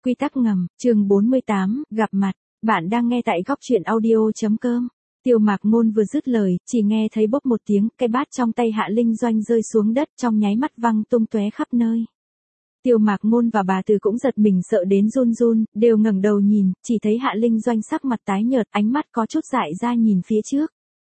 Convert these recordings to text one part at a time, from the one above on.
Quy tắc ngầm, chương 48, gặp mặt. Bạn đang nghe tại góc truyện audio.com. Tiêu Mạc Ngôn vừa dứt lời, chỉ nghe thấy bốp một tiếng, cái bát trong tay Hạ Linh Doanh rơi xuống đất, trong nháy mắt văng tung tóe khắp nơi. Tiêu Mạc Ngôn và bà Từ cũng giật mình sợ đến run run, đều ngẩng đầu nhìn, chỉ thấy Hạ Linh Doanh sắc mặt tái nhợt, ánh mắt có chút dại ra nhìn phía trước.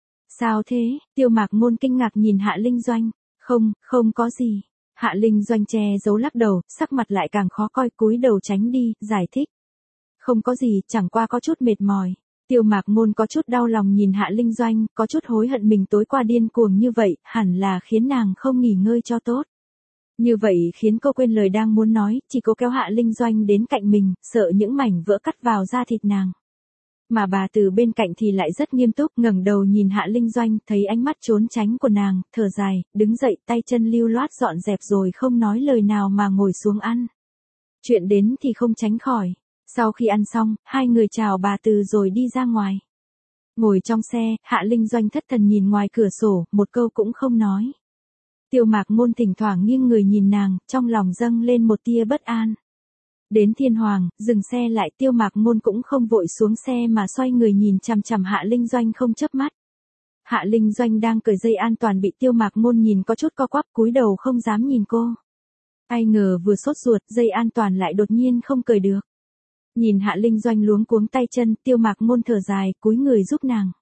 Sao thế? Tiêu Mạc Ngôn kinh ngạc nhìn Hạ Linh Doanh. Không có gì. Hạ Linh Doanh che giấu lắc đầu, sắc mặt lại càng khó coi, cúi đầu tránh đi, giải thích. Không có gì, chẳng qua có chút mệt mỏi. Tiêu Mạc Ngôn có chút đau lòng nhìn Hạ Linh Doanh, có chút hối hận mình tối qua điên cuồng như vậy, hẳn là khiến nàng không nghỉ ngơi cho tốt. Như vậy khiến cô quên lời đang muốn nói, chỉ cố kéo Hạ Linh Doanh đến cạnh mình, sợ những mảnh vỡ cắt vào da thịt nàng. Mà bà Từ bên cạnh thì lại rất nghiêm túc, ngẩng đầu nhìn Hạ Linh Doanh, thấy ánh mắt trốn tránh của nàng, thở dài, đứng dậy, tay chân lưu loát dọn dẹp rồi không nói lời nào mà ngồi xuống ăn. Chuyện đến thì không tránh khỏi. Sau khi ăn xong, hai người chào bà Từ rồi đi ra ngoài. Ngồi trong xe, Hạ Linh Doanh thất thần nhìn ngoài cửa sổ, một câu cũng không nói. Tiêu Mạc Ngôn thỉnh thoảng nghiêng người nhìn nàng, trong lòng dâng lên một tia bất an. Đến Thiên Hoàng, dừng xe lại, Tiêu Mạc Ngôn cũng không vội xuống xe mà xoay người nhìn chằm chằm Hạ Linh Doanh không chớp mắt. Hạ Linh Doanh đang cởi dây an toàn bị Tiêu Mạc Ngôn nhìn có chút co quắp, cúi đầu không dám nhìn cô. Ai ngờ vừa sốt ruột, dây an toàn lại đột nhiên không cởi được. Nhìn Hạ Linh Doanh luống cuống tay chân, Tiêu Mạc Ngôn thở dài, cúi người giúp nàng.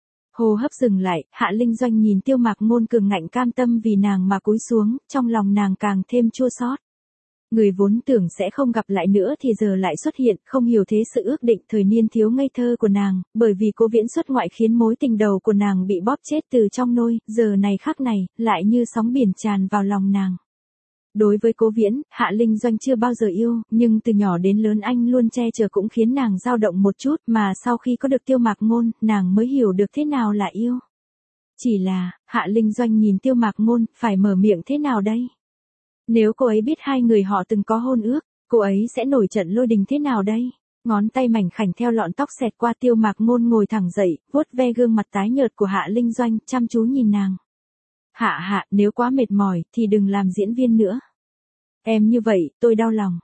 Hô hấp dừng lại, Hạ Linh Doanh nhìn Tiêu Mạc Ngôn cường ngạnh cam tâm vì nàng mà cúi xuống, trong lòng nàng càng thêm chua xót. Người vốn tưởng sẽ không gặp lại nữa thì giờ lại xuất hiện, không hiểu thế sự ước định thời niên thiếu ngây thơ của nàng, bởi vì Cố Viễn xuất ngoại khiến mối tình đầu của nàng bị bóp chết từ trong nôi, giờ này khắc này, lại như sóng biển tràn vào lòng nàng. Đối với Cố Viễn, Hạ Linh Doanh chưa bao giờ yêu, nhưng từ nhỏ đến lớn anh luôn che chở cũng khiến nàng dao động một chút, mà sau khi có được Tiêu Mạc Ngôn, nàng mới hiểu được thế nào là yêu. Chỉ là, Hạ Linh Doanh nhìn Tiêu Mạc Ngôn, phải mở miệng thế nào đây? Nếu cô ấy biết hai người họ từng có hôn ước, cô ấy sẽ nổi trận lôi đình thế nào đây? Ngón tay mảnh khảnh theo lọn tóc xẹt qua, Tiêu Mạc Ngôn ngồi thẳng dậy, vuốt ve gương mặt tái nhợt của Hạ Linh Doanh, chăm chú nhìn nàng. Hạ, nếu quá mệt mỏi, thì đừng làm diễn viên nữa. Em như vậy, tôi đau lòng.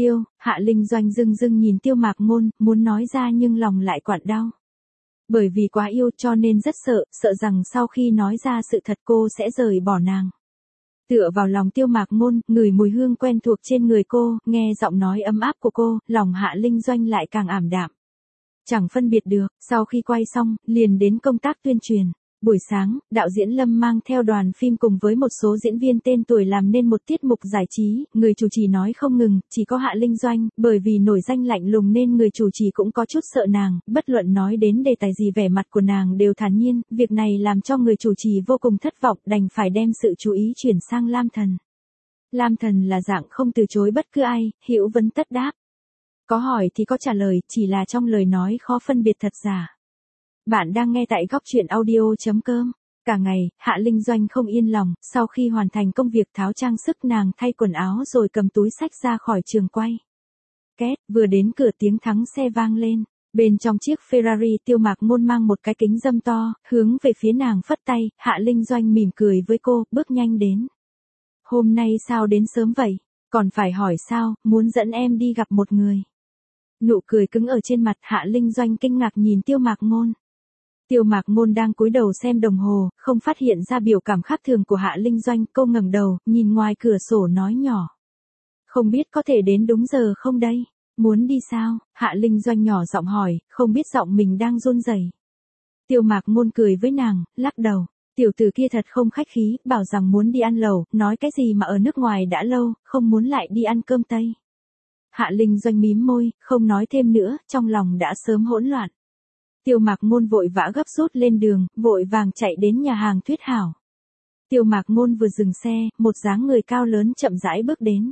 Hạ Linh Doanh dưng nhìn Tiêu Mạc Ngôn, muốn nói ra nhưng lòng lại quặn đau. Bởi vì quá yêu cho nên rất sợ rằng sau khi nói ra sự thật cô sẽ rời bỏ nàng. Tựa vào lòng Tiêu Mạc Ngôn, ngửi mùi hương quen thuộc trên người cô, nghe giọng nói ấm áp của cô, lòng Hạ Linh Doanh lại càng ảm đạm. Chẳng phân biệt được, sau khi quay xong, liền đến công tác tuyên truyền. Buổi sáng, đạo diễn Lâm mang theo đoàn phim cùng với một số diễn viên tên tuổi làm nên một tiết mục giải trí, người chủ trì nói không ngừng, chỉ có Hạ Linh Doanh, bởi vì nổi danh lạnh lùng nên người chủ trì cũng có chút sợ nàng, bất luận nói đến đề tài gì vẻ mặt của nàng đều thản nhiên, việc này làm cho người chủ trì vô cùng thất vọng, đành phải đem sự chú ý chuyển sang Lam Thần. Lam Thần là dạng không từ chối bất cứ ai, hữu vấn tất đáp. Có hỏi thì có trả lời, chỉ là trong lời nói khó phân biệt thật giả. Bạn đang nghe tại góc truyện audio.com. Cả ngày, Hạ Linh Doanh không yên lòng, sau khi hoàn thành công việc tháo trang sức nàng thay quần áo rồi cầm túi xách ra khỏi trường quay. Két, vừa đến cửa tiếng thắng xe vang lên. Bên trong chiếc Ferrari Tiêu Mạc Ngôn mang một cái kính râm to, hướng về phía nàng phất tay, Hạ Linh Doanh mỉm cười với cô, bước nhanh đến. Hôm nay sao đến sớm vậy? Còn phải hỏi sao, muốn dẫn em đi gặp một người. Nụ cười cứng ở trên mặt, Hạ Linh Doanh kinh ngạc nhìn Tiêu Mạc Ngôn. Tiêu Mạc Ngôn đang cúi đầu xem đồng hồ, không phát hiện ra biểu cảm khác thường của Hạ Linh Doanh, cô ngẩng đầu, nhìn ngoài cửa sổ nói nhỏ. Không biết có thể đến đúng giờ không đây? Muốn đi sao? Hạ Linh Doanh nhỏ giọng hỏi, không biết giọng mình đang run rẩy. Tiêu Mạc Ngôn cười với nàng, lắc đầu. Tiểu tử kia thật không khách khí, bảo rằng muốn đi ăn lẩu, nói cái gì mà ở nước ngoài đã lâu, không muốn lại đi ăn cơm Tây. Hạ Linh Doanh mím môi, không nói thêm nữa, trong lòng đã sớm hỗn loạn. Tiêu Mạc Ngôn vội vã gấp rút lên đường, vội vàng chạy đến nhà hàng Tuyết Hảo. Tiêu Mạc Ngôn vừa dừng xe, một dáng người cao lớn chậm rãi bước đến.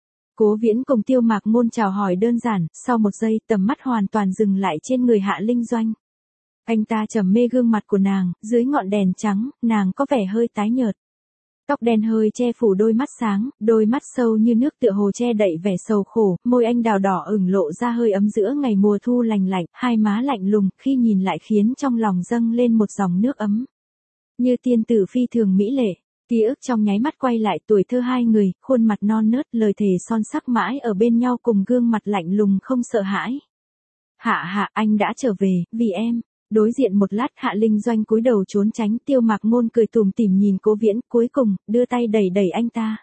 Cố Viễn cùng Tiêu Mạc Ngôn chào hỏi đơn giản, sau một giây tầm mắt hoàn toàn dừng lại trên người Hạ Linh Doanh. Anh ta trầm mê gương mặt của nàng, dưới ngọn đèn trắng, nàng có vẻ hơi tái nhợt. Tóc đen hơi che phủ đôi mắt sáng, đôi mắt sâu như nước tựa hồ che đậy vẻ sầu khổ, môi anh đào đỏ ửng lộ ra hơi ấm giữa ngày mùa thu lành lạnh, hai má lạnh lùng, khi nhìn lại khiến trong lòng dâng lên một dòng nước ấm. Như tiên tử phi thường mỹ lệ. Ký ức trong nháy mắt quay lại tuổi thơ hai người, khuôn mặt non nớt, lời thề son sắc mãi ở bên nhau cùng gương mặt lạnh lùng không sợ hãi. Hạ Hạ, anh đã trở về, vì em. Đối diện một lát Hạ Linh Doanh cúi đầu trốn tránh, Tiêu Mạc Ngôn cười tủm tỉm nhìn Cố Viễn, cuối cùng, đưa tay đẩy đẩy anh ta.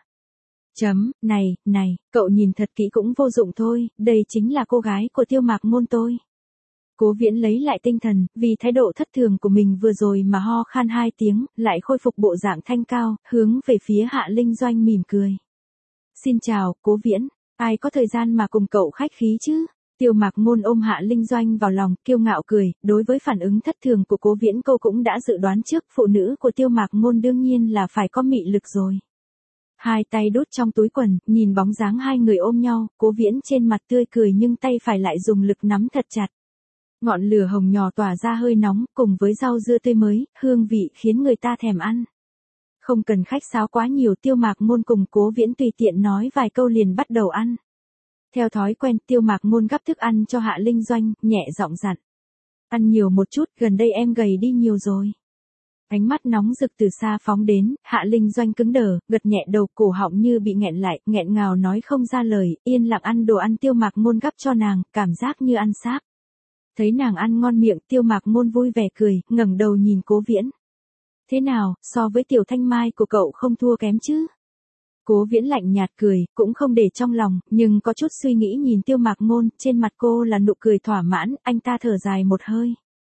Này, cậu nhìn thật kỹ cũng vô dụng thôi, đây chính là cô gái của Tiêu Mạc Ngôn tôi. Cố Viễn lấy lại tinh thần, vì thái độ thất thường của mình vừa rồi mà ho khan 2 tiếng, lại khôi phục bộ dạng thanh cao, hướng về phía Hạ Linh Doanh mỉm cười. Xin chào, Cố Viễn, ai có thời gian mà cùng cậu khách khí chứ? Tiêu Mạc Ngôn ôm Hạ Linh Doanh vào lòng, kiêu ngạo cười, đối với phản ứng thất thường của Cố Viễn cô cũng đã dự đoán trước, phụ nữ của Tiêu Mạc Ngôn đương nhiên là phải có mị lực rồi. Hai tay đút trong túi quần, nhìn bóng dáng hai người ôm nhau, Cố Viễn trên mặt tươi cười nhưng tay phải lại dùng lực nắm thật chặt. Ngọn lửa hồng nhỏ tỏa ra hơi nóng, cùng với rau dưa tươi mới, hương vị khiến người ta thèm ăn. Không cần khách sáo quá nhiều, Tiêu Mạc Ngôn cùng Cố Viễn tùy tiện nói vài câu liền bắt đầu ăn. Theo thói quen, Tiêu Mạc Ngôn gắp thức ăn cho Hạ Linh Doanh, nhẹ giọng dặn. Ăn nhiều một chút, gần đây em gầy đi nhiều rồi. Ánh mắt nóng rực từ xa phóng đến, Hạ Linh Doanh cứng đờ, gật nhẹ đầu, cổ họng như bị nghẹn lại, nghẹn ngào nói không ra lời, yên lặng ăn đồ ăn Tiêu Mạc Ngôn gắp cho nàng, cảm giác như ăn sáp. Thấy nàng ăn ngon miệng, Tiêu Mạc Ngôn vui vẻ cười, ngẩng đầu nhìn Cố Viễn. Thế nào, so với Tiểu Thanh Mai của cậu không thua kém chứ? Cố Viễn lạnh nhạt cười, cũng không để trong lòng, nhưng có chút suy nghĩ nhìn Tiêu Mạc Ngôn, trên mặt cô là nụ cười thỏa mãn, anh ta thở dài một hơi.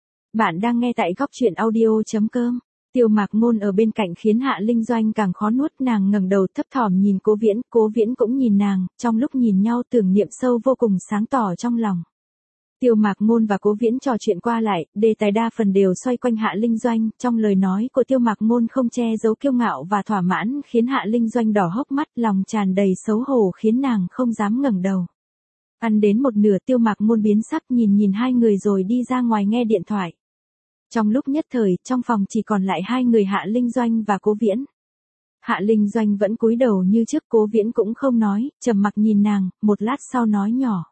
Bạn đang nghe tại góc truyện audio.com. Tiêu Mạc Ngôn ở bên cạnh khiến Hạ Linh Doanh càng khó nuốt, nàng ngẩng đầu thấp thỏm nhìn Cố Viễn cũng nhìn nàng, trong lúc nhìn nhau tưởng niệm sâu vô cùng sáng tỏ trong lòng. Tiêu Mạc Ngôn và Cố Viễn trò chuyện qua lại, đề tài đa phần đều xoay quanh Hạ Linh Doanh, trong lời nói của Tiêu Mạc Ngôn không che giấu kiêu ngạo và thỏa mãn khiến Hạ Linh Doanh đỏ hốc mắt, lòng tràn đầy xấu hổ khiến nàng không dám ngẩng đầu. Ăn đến một nửa Tiêu Mạc Ngôn biến sắc nhìn hai người rồi đi ra ngoài nghe điện thoại. Trong lúc nhất thời, trong phòng chỉ còn lại hai người Hạ Linh Doanh và Cố Viễn. Hạ Linh Doanh vẫn cúi đầu như trước, Cố Viễn cũng không nói, trầm mặc nhìn nàng, một lát sau nói nhỏ.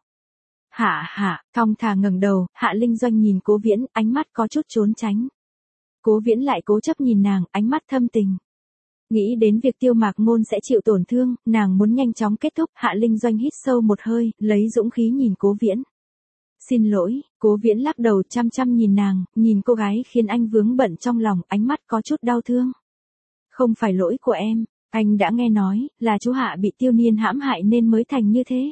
Hạ, thong thả ngẩng đầu, Hạ Linh Doanh nhìn Cố Viễn, ánh mắt có chút trốn tránh. Cố Viễn lại cố chấp nhìn nàng, ánh mắt thâm tình. Nghĩ đến việc Tiêu Mạc Ngôn sẽ chịu tổn thương, nàng muốn nhanh chóng kết thúc, Hạ Linh Doanh hít sâu một hơi, lấy dũng khí nhìn Cố Viễn. Xin lỗi, Cố Viễn lắc đầu chăm chăm nhìn nàng, nhìn cô gái khiến anh vướng bận trong lòng, ánh mắt có chút đau thương. Không phải lỗi của em, anh đã nghe nói, là chú Hạ bị Tiêu Niên hãm hại nên mới thành như thế.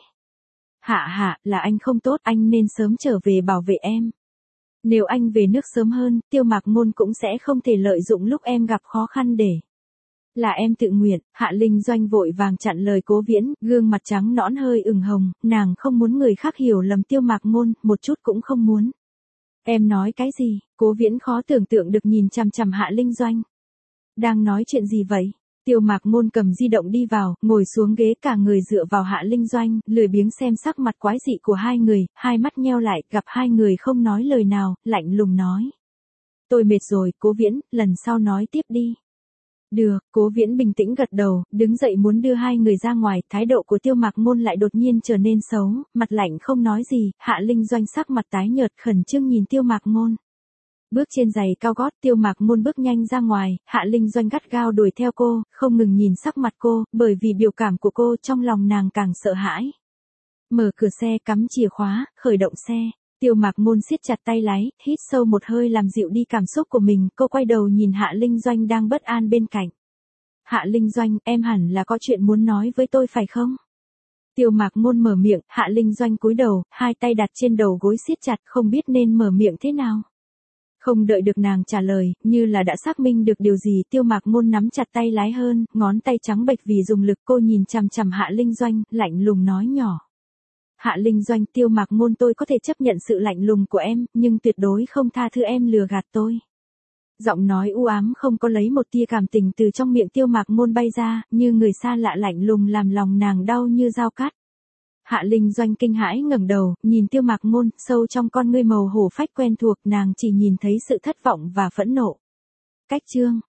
Hạ, là anh không tốt, anh nên sớm trở về bảo vệ em. Nếu anh về nước sớm hơn, Tiêu Mạc Ngôn cũng sẽ không thể lợi dụng lúc em gặp khó khăn để. Là em tự nguyện, Hạ Linh Doanh vội vàng chặn lời Cố Viễn, gương mặt trắng nõn hơi ửng hồng, nàng không muốn người khác hiểu lầm Tiêu Mạc Ngôn, một chút cũng không muốn. Em nói cái gì? Cố Viễn khó tưởng tượng được nhìn chằm chằm Hạ Linh Doanh. Đang nói chuyện gì vậy? Tiêu Mạc Ngôn cầm di động đi vào, ngồi xuống ghế cả người dựa vào Hạ Linh Doanh, lười biếng xem sắc mặt quái dị của hai người, hai mắt nheo lại, gặp hai người không nói lời nào, lạnh lùng nói. Tôi mệt rồi, Cố Viễn, lần sau nói tiếp đi. Được, Cố Viễn bình tĩnh gật đầu, đứng dậy muốn đưa hai người ra ngoài, thái độ của Tiêu Mạc Ngôn lại đột nhiên trở nên xấu, mặt lạnh không nói gì, Hạ Linh Doanh sắc mặt tái nhợt khẩn trương nhìn Tiêu Mạc Ngôn. Bước trên giày cao gót, Tiêu Mạc Ngôn bước nhanh ra ngoài, Hạ Linh Doanh gắt gao đuổi theo cô, không ngừng nhìn sắc mặt cô, bởi vì biểu cảm của cô trong lòng nàng càng sợ hãi. Mở cửa xe, cắm chìa khóa, khởi động xe. Tiêu Mạc Ngôn siết chặt tay lái, hít sâu một hơi làm dịu đi cảm xúc của mình, cô quay đầu nhìn Hạ Linh Doanh đang bất an bên cạnh. Hạ Linh Doanh, em hẳn là có chuyện muốn nói với tôi phải không? Tiêu Mạc Ngôn mở miệng, Hạ Linh Doanh cúi đầu, hai tay đặt trên đầu gối siết chặt không biết nên mở miệng thế nào. Không đợi được nàng trả lời, như là đã xác minh được điều gì, Tiêu Mạc Ngôn nắm chặt tay lái hơn, ngón tay trắng bệch vì dùng lực, cô nhìn chằm chằm Hạ Linh Doanh, lạnh lùng nói nhỏ. Hạ Linh Doanh, Tiêu Mạc Ngôn, tôi có thể chấp nhận sự lạnh lùng của em, nhưng tuyệt đối không tha thứ em lừa gạt tôi. Giọng nói u ám không có lấy một tia cảm tình từ trong miệng Tiêu Mạc Ngôn bay ra, như người xa lạ lạnh lùng làm lòng nàng đau như dao cắt. Hạ Linh Doanh kinh hãi ngẩng đầu, nhìn Tiêu Mạc Ngôn, sâu trong con ngươi màu hổ phách quen thuộc, nàng chỉ nhìn thấy sự thất vọng và phẫn nộ. Cách chương